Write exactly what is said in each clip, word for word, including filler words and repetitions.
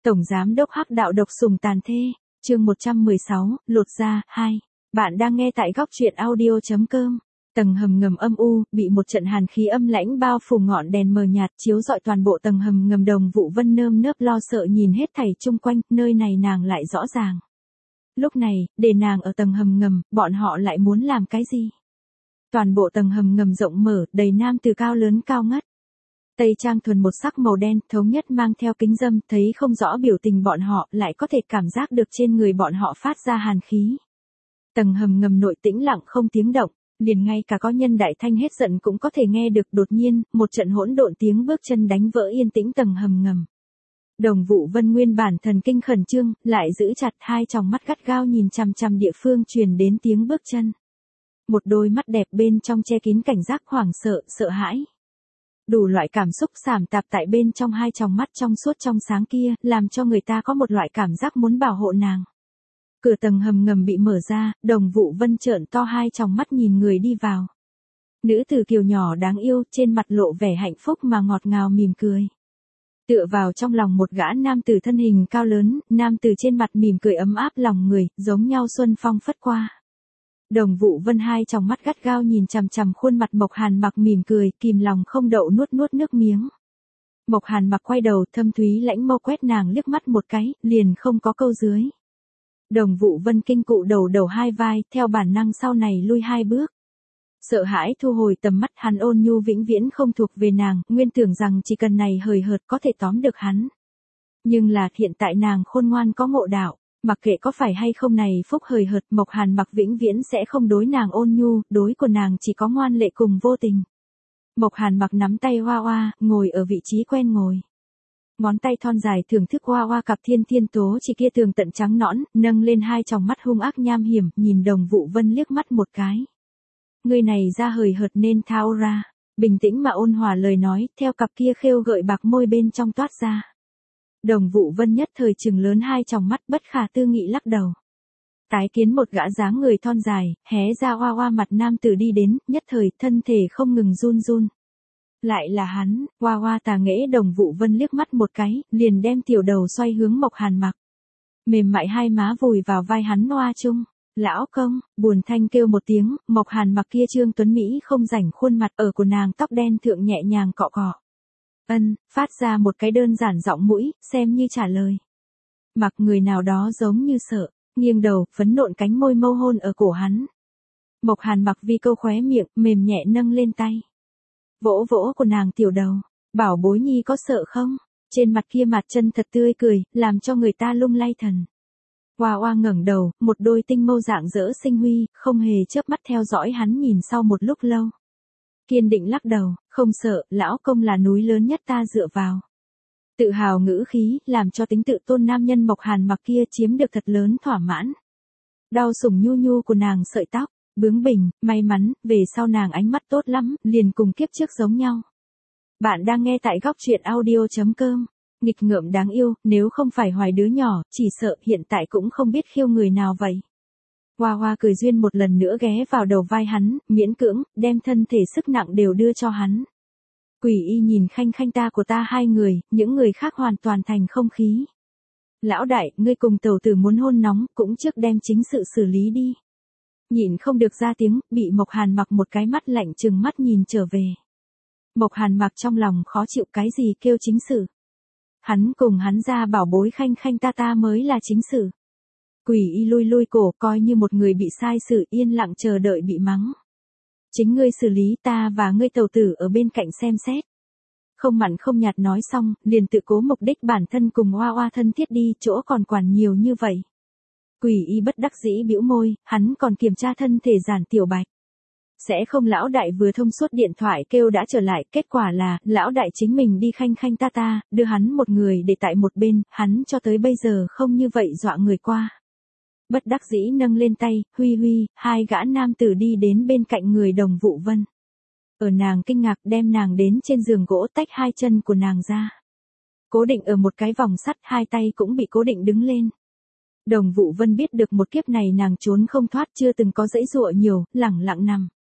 Tổng giám đốc Hắc đạo độc sủng tàn thê, chương một trăm mười sáu, lột da, hai. Bạn đang nghe tại góc truyện audio chấm com. Tầng hầm ngầm âm u, bị một trận hàn khí âm lãnh bao phủ, ngọn đèn mờ nhạt chiếu rọi toàn bộ tầng hầm ngầm. Đồng Vũ Vân nơm nớp lo sợ nhìn hết thảy chung quanh, nơi này nàng lại rõ ràng. Lúc này, để nàng ở tầng hầm ngầm, bọn họ lại muốn làm cái gì? Toàn bộ tầng hầm ngầm rộng mở, đầy nam từ cao lớn cao ngất. Tây trang thuần một sắc màu đen, thống nhất mang theo kính râm, thấy không rõ biểu tình bọn họ, lại có thể cảm giác được trên người bọn họ phát ra hàn khí. Tầng hầm ngầm nội tĩnh lặng không tiếng động, liền ngay cả có nhân đại thanh hết giận cũng có thể nghe được. Đột nhiên, một trận hỗn độn tiếng bước chân đánh vỡ yên tĩnh tầng hầm ngầm. Đồng Vũ Vân nguyên bản thần kinh khẩn trương, lại giữ chặt hai tròng mắt gắt gao nhìn chằm chằm địa phương truyền đến tiếng bước chân. Một đôi mắt đẹp bên trong che kín cảnh giác, hoảng sợ, sợ hãi. Đủ loại cảm xúc sảm tạp tại bên trong hai tròng mắt trong suốt trong sáng kia, làm cho người ta có một loại cảm giác muốn bảo hộ nàng. Cửa tầng hầm ngầm bị mở ra, Đồng Vũ Vân trợn to hai tròng mắt nhìn người đi vào. Nữ tử kiều nhỏ đáng yêu, trên mặt lộ vẻ hạnh phúc mà ngọt ngào mỉm cười. Tựa vào trong lòng một gã nam tử thân hình cao lớn, nam tử trên mặt mỉm cười ấm áp lòng người, giống nhau xuân phong phất qua. Đồng Vũ Vân hai tròng mắt gắt gao nhìn chằm chằm khuôn mặt Mộc Hàn Mặc mỉm cười, kìm lòng không đậu nuốt nuốt nước miếng. Mộc Hàn Mặc quay đầu, thâm thúy lãnh mâu quét nàng liếc mắt một cái, liền không có câu dưới. Đồng Vũ Vân kinh cụ đầu đầu hai vai, theo bản năng sau này lui hai bước. Sợ hãi thu hồi tầm mắt, hắn ôn nhu vĩnh viễn không thuộc về nàng, nguyên tưởng rằng chỉ cần này hời hợt có thể tóm được hắn. Nhưng là hiện tại nàng khôn ngoan có ngộ đạo. Mặc kệ có phải hay không này phúc hời hợt, Mộc Hàn Mặc vĩnh viễn sẽ không đối nàng ôn nhu, đối của nàng chỉ có ngoan lệ cùng vô tình. Mộc Hàn Mặc nắm tay Hoa Hoa, ngồi ở vị trí quen ngồi. Ngón tay thon dài thưởng thức Hoa Hoa cặp thiên thiên tố chỉ kia tường tận trắng nõn, nâng lên hai tròng mắt hung ác nham hiểm, nhìn Đồng Vũ Vân liếc mắt một cái. Người này ra hời hợt nên thao ra, bình tĩnh mà ôn hòa lời nói, theo cặp kia khêu gợi bạc môi bên trong toát ra. Đồng Vũ Vân nhất thời trừng lớn hai tròng mắt, bất khả tư nghị lắc đầu. Tái kiến một gã dáng người thon dài, hé ra Hoa Hoa mặt nam tử đi đến, nhất thời thân thể không ngừng run run. Lại là hắn, Hoa Hoa tà nghễ Đồng Vũ Vân liếc mắt một cái, liền đem tiểu đầu xoay hướng Mộc Hàn Mặc. Mềm mại hai má vùi vào vai hắn hoa chung. Lão công, buồn thanh kêu một tiếng, Mộc Hàn Mặc kia trương tuấn Mỹ không rảnh khuôn mặt ở của nàng tóc đen thượng nhẹ nhàng cọ cọ. Ân, phát ra một cái đơn giản giọng mũi, xem như trả lời. Mặc người nào đó giống như sợ, nghiêng đầu, phấn nộn cánh môi mâu hôn ở cổ hắn. Mộc Hàn Mặc vi câu khóe miệng, mềm nhẹ nâng lên tay. Vỗ vỗ của nàng tiểu đầu, bảo bối nhi có sợ không? Trên mặt kia mặt chân thật tươi cười, làm cho người ta lung lay thần. Hoa Hoa ngẩng đầu, một đôi tinh mâu dạng dỡ sinh huy, không hề chớp mắt theo dõi hắn nhìn sau một lúc lâu. Kiên định lắc đầu, không sợ, lão công là núi lớn nhất ta dựa vào. Tự hào ngữ khí, làm cho tính tự tôn nam nhân Mộc Hàn Mặc kia chiếm được thật lớn thỏa mãn. Đau sủng nhu nhu của nàng sợi tóc, bướng bỉnh, may mắn, về sau nàng ánh mắt tốt lắm, liền cùng kiếp trước giống nhau. Bạn đang nghe tại góc truyện audio chấm com. Nghịch ngợm đáng yêu, nếu không phải hoài đứa nhỏ, chỉ sợ hiện tại cũng không biết khiêu người nào vậy. Hoa Hoa cười duyên một lần nữa ghé vào đầu vai hắn, miễn cưỡng, đem thân thể sức nặng đều đưa cho hắn. Quỷ y nhìn khanh khanh ta của ta hai người, những người khác hoàn toàn thành không khí. Lão đại, ngươi cùng tẩu tử muốn hôn nóng, cũng trước đem chính sự xử lý đi. Nhịn không được ra tiếng, bị Mộc Hàn Mặc một cái mắt lạnh trừng mắt nhìn trở về. Mộc Hàn Mặc trong lòng khó chịu, cái gì kêu chính sự. Hắn cùng hắn ra bảo bối khanh khanh ta ta mới là chính sự. Quỷ y lui lui cổ, coi như một người bị sai sự, yên lặng chờ đợi bị mắng. Chính ngươi xử lý, ta và ngươi tẩu tử ở bên cạnh xem xét. Không mặn không nhạt nói xong, liền tự cố mục đích bản thân cùng Hoa Hoa thân thiết đi, chỗ còn quản nhiều như vậy. Quỷ y bất đắc dĩ bĩu môi, hắn còn kiểm tra thân thể Giản Tiểu Bạch. Sẽ không lão đại vừa thông suốt điện thoại kêu đã trở lại, kết quả là, lão đại chính mình đi khanh khanh ta ta, đưa hắn một người để tại một bên, hắn cho tới bây giờ không như vậy dọa người qua. Bất đắc dĩ nâng lên tay, huy huy, hai gã nam tử đi đến bên cạnh người Đồng Vũ Vân. Ở nàng kinh ngạc đem nàng đến trên giường gỗ, tách hai chân của nàng ra. Cố định ở một cái vòng sắt, hai tay cũng bị cố định đứng lên. Đồng Vũ Vân biết được một kiếp này nàng trốn không thoát, chưa từng có dãy dụa nhiều, lẳng lặng nằm.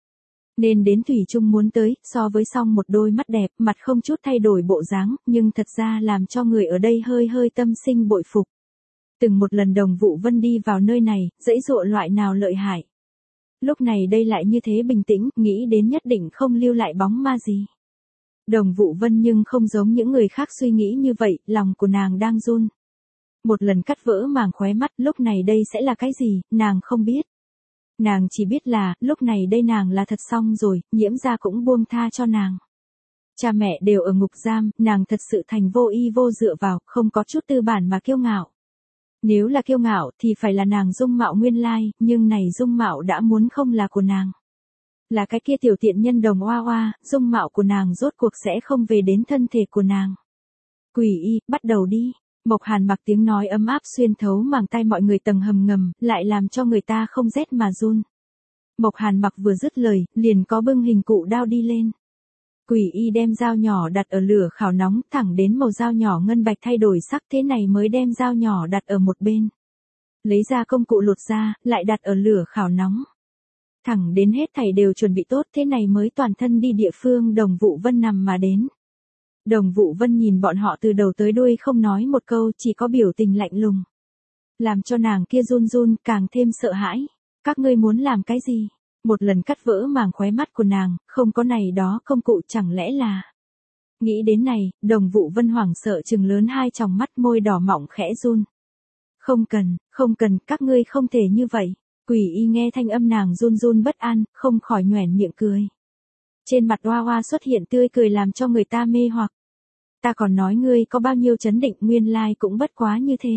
Nên đến thủy chung muốn tới, so với song một đôi mắt đẹp, mặt không chút thay đổi bộ dáng, nhưng thật ra làm cho người ở đây hơi hơi tâm sinh bội phục. Từng một lần Đồng Vũ Vân đi vào nơi này, dãy dụa loại nào lợi hại. Lúc này đây lại như thế bình tĩnh, nghĩ đến nhất định không lưu lại bóng ma gì. Đồng Vũ Vân nhưng không giống những người khác suy nghĩ như vậy, lòng của nàng đang run. Một lần cắt vỡ màng khóe mắt, lúc này đây sẽ là cái gì, nàng không biết. Nàng chỉ biết là, lúc này đây nàng là thật xong rồi, Nhiễm gia cũng buông tha cho nàng. Cha mẹ đều ở ngục giam, nàng thật sự thành vô y vô dựa vào, không có chút tư bản mà kiêu ngạo. Nếu là kiêu ngạo thì phải là nàng dung mạo nguyên lai, nhưng này dung mạo đã muốn không là của nàng. Là cái kia tiểu tiện nhân Đồng Oa Oa, dung mạo của nàng rốt cuộc sẽ không về đến thân thể của nàng. Quỷ y, bắt đầu đi. Mộc Hàn Mặc tiếng nói ấm áp xuyên thấu màng tai mọi người tầng hầm ngầm, lại làm cho người ta không rét mà run. Mộc Hàn Mặc vừa dứt lời, liền có bưng hình cụ đao đi lên. Quỷ y đem dao nhỏ đặt ở lửa khảo nóng, thẳng đến màu dao nhỏ ngân bạch thay đổi sắc, thế này mới đem dao nhỏ đặt ở một bên. Lấy ra công cụ lột ra, lại đặt ở lửa khảo nóng. Thẳng đến hết thảy đều chuẩn bị tốt, thế này mới toàn thân đi địa phương Đồng Vũ Vân nằm mà đến. Đồng Vũ Vân nhìn bọn họ từ đầu tới đuôi không nói một câu, chỉ có biểu tình lạnh lùng. Làm cho nàng kia run run, càng thêm sợ hãi. Các ngươi muốn làm cái gì? Một lần cắt vỡ màng khóe mắt của nàng, không có này đó công cụ chẳng lẽ là... Nghĩ đến này, Đồng Vũ Vân hoảng sợ trừng lớn hai tròng mắt, môi đỏ mọng khẽ run. Không cần, không cần, các ngươi không thể như vậy. Quỷ y nghe thanh âm nàng run run bất an, không khỏi nhoẻn miệng cười. Trên mặt Oa Oa xuất hiện tươi cười làm cho người ta mê hoặc. Ta còn nói ngươi có bao nhiêu chấn định, nguyên lai cũng bất quá như thế.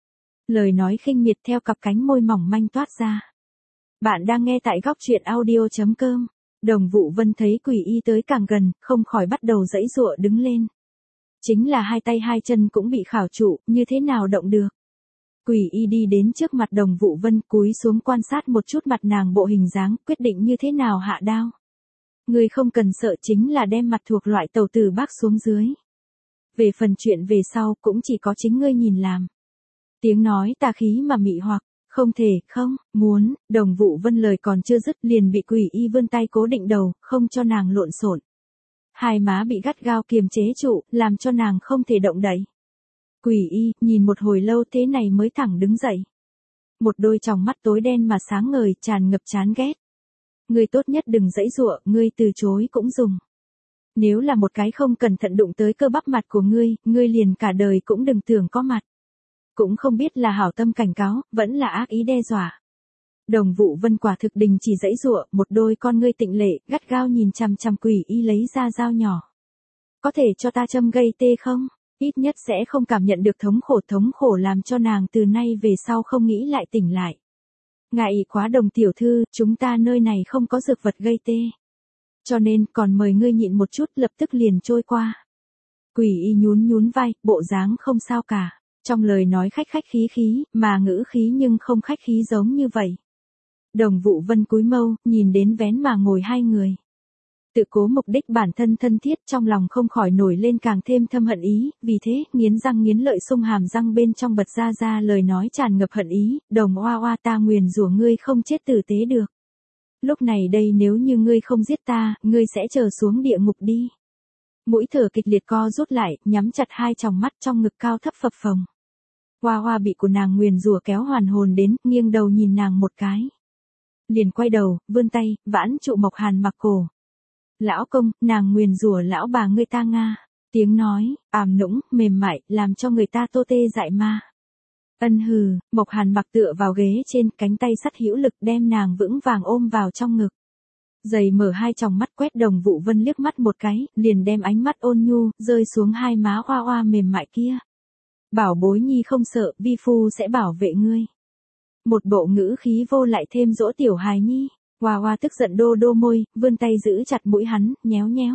Lời nói khinh miệt theo cặp cánh môi mỏng manh toát ra. Bạn đang nghe tại góc truyện audio chấm com. Đồng Vũ Vân thấy quỷ y tới càng gần, không khỏi bắt đầu giãy giụa đứng lên. Chính là hai tay hai chân cũng bị khảo trụ, như thế nào động được. Quỷ y đi đến trước mặt Đồng Vũ Vân, cúi xuống quan sát một chút mặt nàng bộ hình dáng, quyết định như thế nào hạ đao. Ngươi không cần sợ, chính là đem mặt thuộc loại tàu tử bác xuống dưới. Về phần chuyện về sau, cũng chỉ có chính ngươi nhìn làm. Tiếng nói tà khí mà mị hoặc, không thể, không, muốn, Đồng Vũ Vân lời còn chưa dứt liền bị quỷ y vươn tay cố định đầu, không cho nàng lộn xộn. Hai má bị gắt gao kiềm chế trụ, làm cho nàng không thể động đậy. Quỷ y, nhìn một hồi lâu thế này mới thẳng đứng dậy. Một đôi tròng mắt tối đen mà sáng ngời, tràn ngập chán ghét. Ngươi tốt nhất đừng giãy giụa, ngươi từ chối cũng dùng. Nếu là một cái không cẩn thận đụng tới cơ bắp mặt của ngươi, ngươi liền cả đời cũng đừng tưởng có mặt. Cũng không biết là hảo tâm cảnh cáo, vẫn là ác ý đe dọa. Đồng Vũ Vân quả thực đình chỉ giãy giụa, một đôi con ngươi tịnh lệ, gắt gao nhìn chằm chằm quỷ y lấy ra dao nhỏ. Có thể cho ta châm gây tê không? Ít nhất sẽ không cảm nhận được thống khổ thống khổ làm cho nàng từ nay về sau không nghĩ lại tỉnh lại. Ngại quá Đồng tiểu thư, chúng ta nơi này không có dược vật gây tê. Cho nên còn mời ngươi nhịn một chút, lập tức liền trôi qua. Quỷ y nhún nhún vai, bộ dáng không sao cả. Trong lời nói khách khách khí khí, mà ngữ khí nhưng không khách khí giống như vậy. Đồng Vũ Vân cúi mâu, nhìn đến vén mà ngồi hai người. Tự cố mục đích bản thân thân thiết, trong lòng không khỏi nổi lên càng thêm thâm hận ý, vì thế, nghiến răng nghiến lợi xung hàm răng bên trong bật ra ra lời nói tràn ngập hận ý, Đồng Oa Oa, ta nguyền rủa ngươi không chết tử tế được. Lúc này đây nếu như ngươi không giết ta, ngươi sẽ trở xuống địa ngục đi. Mũi thở kịch liệt co rút lại, nhắm chặt hai tròng mắt trong ngực cao thấp phập phồng. Hoa Hoa bị của nàng nguyền rủa kéo hoàn hồn đến, nghiêng đầu nhìn nàng một cái. Liền quay đầu, vươn tay, vãn trụ Mộc Hàn Mặc cổ. Lão công, nàng nguyền rủa lão bà ngươi ta Nga. Tiếng nói, ảm nũng, mềm mại, làm cho người ta tô tê dại ma. Ân hừ, Mộc Hàn Mặc tựa vào ghế trên, cánh tay sắt hữu lực đem nàng vững vàng ôm vào trong ngực. Dày mở hai tròng mắt quét Đồng Vũ Vân liếc mắt một cái, liền đem ánh mắt ôn nhu, rơi xuống hai má Hoa Hoa mềm mại kia. Bảo bối nhi không sợ, vi phu sẽ bảo vệ ngươi. Một bộ ngữ khí vô lại thêm dỗ tiểu hài nhi. Hoa Hoa tức giận đô đô môi, vươn tay giữ chặt mũi hắn, nhéo nhéo.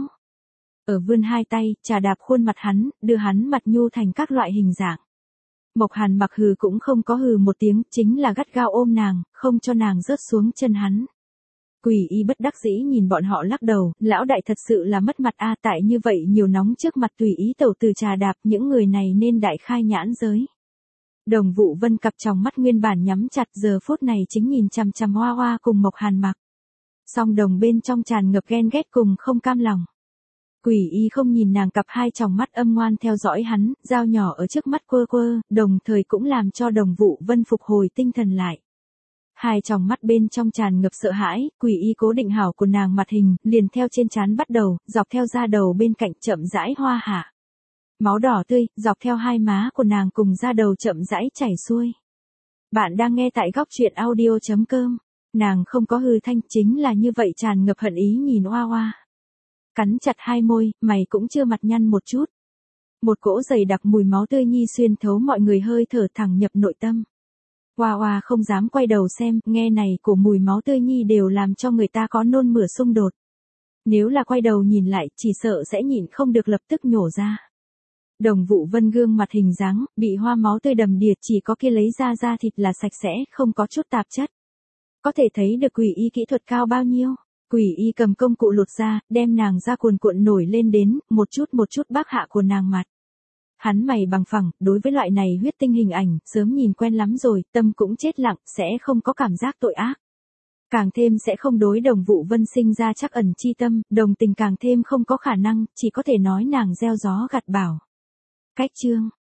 Ở vươn hai tay, chà đạp khuôn mặt hắn, đưa hắn mặt nhu thành các loại hình dạng. Mộc Hàn Mặc hừ cũng không có hừ một tiếng, chính là gắt gao ôm nàng, không cho nàng rớt xuống chân hắn. Quỷ y bất đắc dĩ nhìn bọn họ lắc đầu, lão đại thật sự là mất mặt a, tại như vậy nhiều nóng trước mặt tùy ý tẩu từ trà đạp, những người này nên đại khai nhãn giới. Đồng Vũ Vân cặp tròng mắt nguyên bản nhắm chặt, giờ phút này chính nhìn chằm chằm Hoa Hoa cùng Mộc Hàn Mặc. Song đồng bên trong tràn ngập ghen ghét cùng không cam lòng. Quỷ y không nhìn nàng cặp hai tròng mắt âm ngoan theo dõi hắn, dao nhỏ ở trước mắt quơ quơ, đồng thời cũng làm cho Đồng Vũ Vân phục hồi tinh thần lại. Hai tròng mắt bên trong tràn ngập sợ hãi, quỷ y cố định hảo của nàng mặt hình, liền theo trên trán bắt đầu, dọc theo da đầu bên cạnh chậm rãi hoa hạ. Máu đỏ tươi, dọc theo hai má của nàng cùng da đầu chậm rãi chảy xuôi. Bạn đang nghe tại góc truyện audio chấm com. Nàng không có hư thanh, chính là như vậy tràn ngập hận ý nhìn Oa Oa. Cắn chặt hai môi, mày cũng chưa mặt nhăn một chút. Một cỗ dày đặc mùi máu tươi nhi xuyên thấu mọi người hơi thở thẳng nhập nội tâm. Oa Oa không dám quay đầu xem, nghe này của mùi máu tươi nhi đều làm cho người ta có nôn mửa xung đột. Nếu là quay đầu nhìn lại, chỉ sợ sẽ nhịn không được lập tức nhổ ra. Đồng Vũ Vân gương mặt hình dáng, bị hoa máu tươi đầm đìa, chỉ có kia lấy ra da thịt là sạch sẽ, không có chút tạp chất. Có thể thấy được quỷ y kỹ thuật cao bao nhiêu. Quỷ y cầm công cụ lột ra, đem nàng ra cuồn cuộn nổi lên đến, một chút một chút bác hạ của nàng mặt. Hắn mày bằng phẳng, đối với loại này huyết tinh hình ảnh, sớm nhìn quen lắm rồi, tâm cũng chết lặng, sẽ không có cảm giác tội ác. Càng thêm sẽ không đối Đồng Vũ Vân sinh ra trắc ẩn chi tâm, đồng tình càng thêm không có khả năng, chỉ có thể nói nàng gieo gió gặt bão. Cách chương